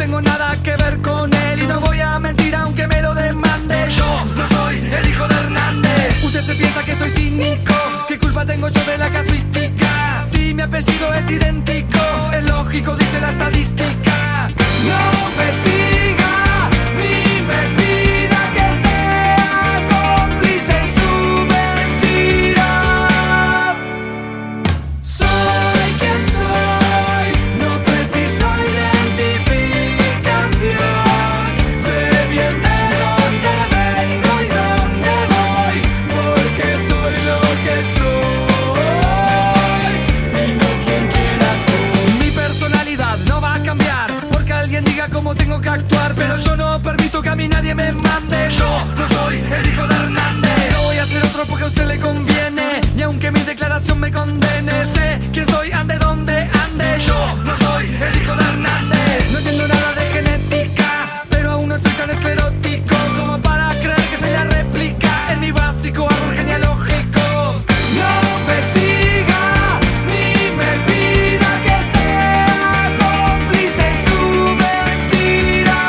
tengo nada que ver con él y no voy a mentir aunque me lo demande. Yo no soy el hijo de Hernández. Usted se piensa que soy cínico, ¿qué culpa tengo yo de la casuística? Si mi apellido es idéntico, es lógico, dice la estadística. No me siga ni me pida que sea cómplice en su mentira. Soy quien soy, no preciso identificación. Sé bien de dónde vengo y dónde voy, porque soy lo que soy y no quien quieras tú. Mi personalidad no va a cambiar porque alguien diga cómo tengo que actuar, pero yo no permito que a mí nadie me mande. Yo no soy el hijo de Hernández. No voy a ser otro porque a usted le conviene, ni aunque mi declaración me condene. Sé quién soy, ande donde ande. Yo no soy el hijo de Hernández. No entiendo nada de genética, pero aún no estoy tan esclerótico como para creer que soy la réplica en mi básico árbol genealógico. No me siga ni me pida que sea cómplice en su mentira.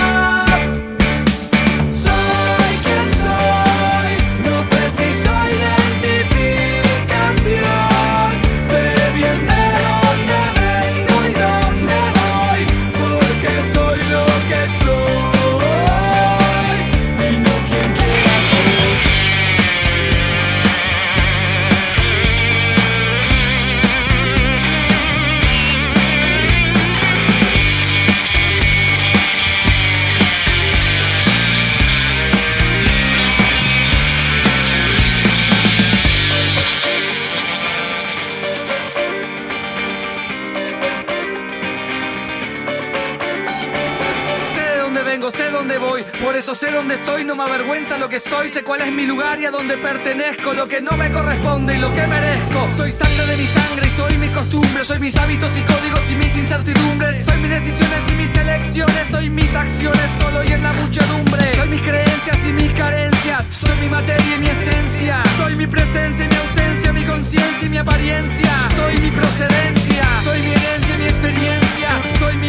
Soy quien soy, no preciso identificación. Sé bien de dónde vengo y dónde voy, porque soy lo que soy y no quien quieras tú. Sé de dónde vengo, sé dónde voy, por eso sé dónde estoy, no me avergüenza lo que soy, sé cuál es mi lugar y a dónde pertenezco, lo que no me corresponde y lo que merezco. Soy sangre de mi sangre y soy mis costumbres, soy mis hábitos y códigos y mis incertidumbres, soy mis decisiones y mis elecciones, soy mis acciones solo y en la muchedumbre, soy mis creencias y mis carencias, soy mi materia y mi esencia, soy mi presencia y mi ausencia, mi conciencia y mi apariencia, soy mi procedencia, soy mi herencia y mi experiencia, soy mi